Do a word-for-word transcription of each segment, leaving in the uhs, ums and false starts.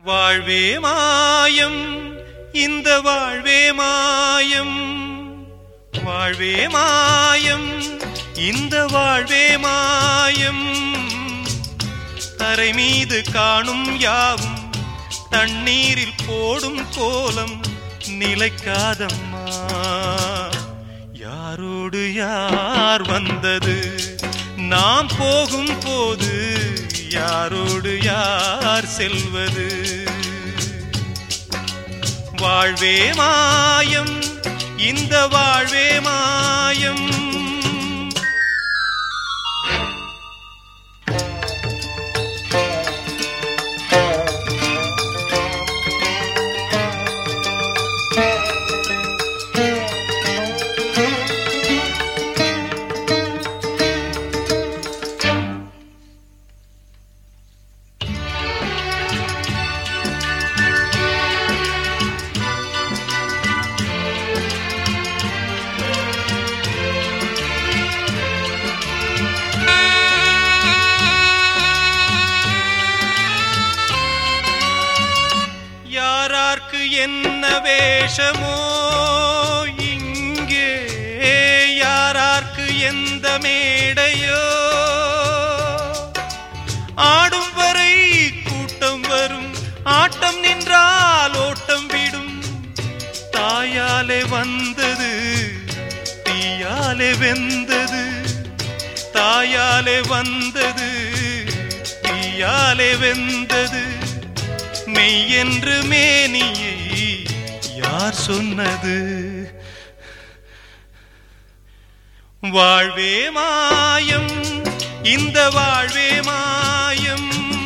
வாழ்வே மாயம் இந்த வாழ்வே மாயம், வாழ்வே மாயம் இந்த வாழ்வே மாயம். தரை மீது காணும் யாவும் தண்ணீரில் போடும் கோலம் நிலைக்காதம்மா. யாரோடு யார் வந்தது நாம் போகும் போது, யாரோடு யார் செல்வது? வாழ்வே மாயம் இந்த வாழ்வே மாயம். யாரார்க்கு என்ன வேஷமோ இங்கே, யாரார்க்கு எந்த மேடையோ, ஆடும் வரை கூட்டம் வரும், ஆட்டம் நின்றால் ஓட்டம் விடும். தாயாலே வந்தது தீயாலே வெந்தது, தாயாலே வந்தது தீயாலே வெந்தது. மெய் என்று மேனியை யார் சொன்னது? வாழ்வே மாயம் இந்த வாழ்வே மாயம்.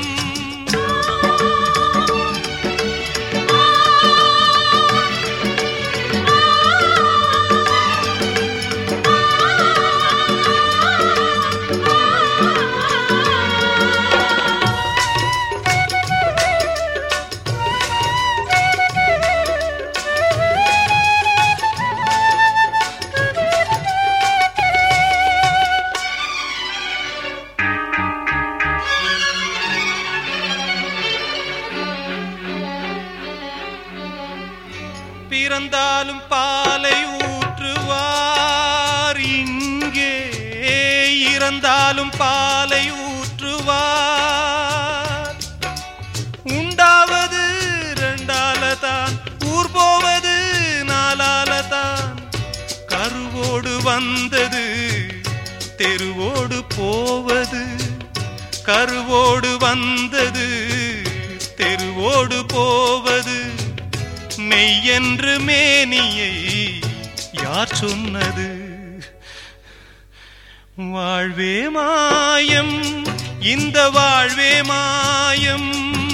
பிறந்தாலும் பாலை ஊற்றுவார் இங்கே, இறந்தாலும் பாலை ஊற்றுவார். உண்டாவது ரெண்டாலதான், ஊர் போவது நாலாலதான். கருவோடு வந்தது தெருவோடு போவது, கருவோடு வந்தது தெருவோடு போவது. மெய்யென்று மேனியை யார் சொன்னது? வாழ்வே மாயம் இந்த வாழ்வே மாயம்.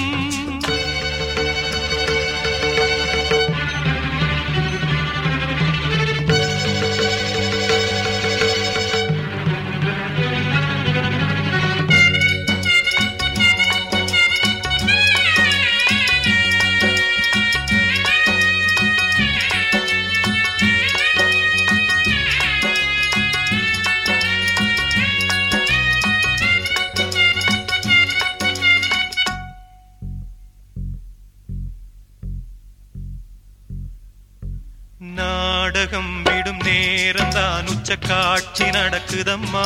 நாடகம் விடும் நேரம்தான் உச்ச காட்சி நடக்குதம்மா.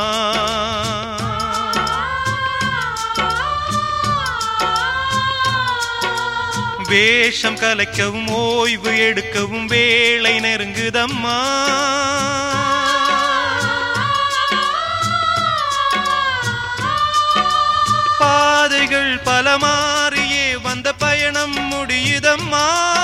வேஷம் கலைக்கவும் ஓய்வு எடுக்கவும் வேளை நெருங்குதம்மா. பாதைகள் பல மாறியே வந்த பயணம் முடியுதம்மா.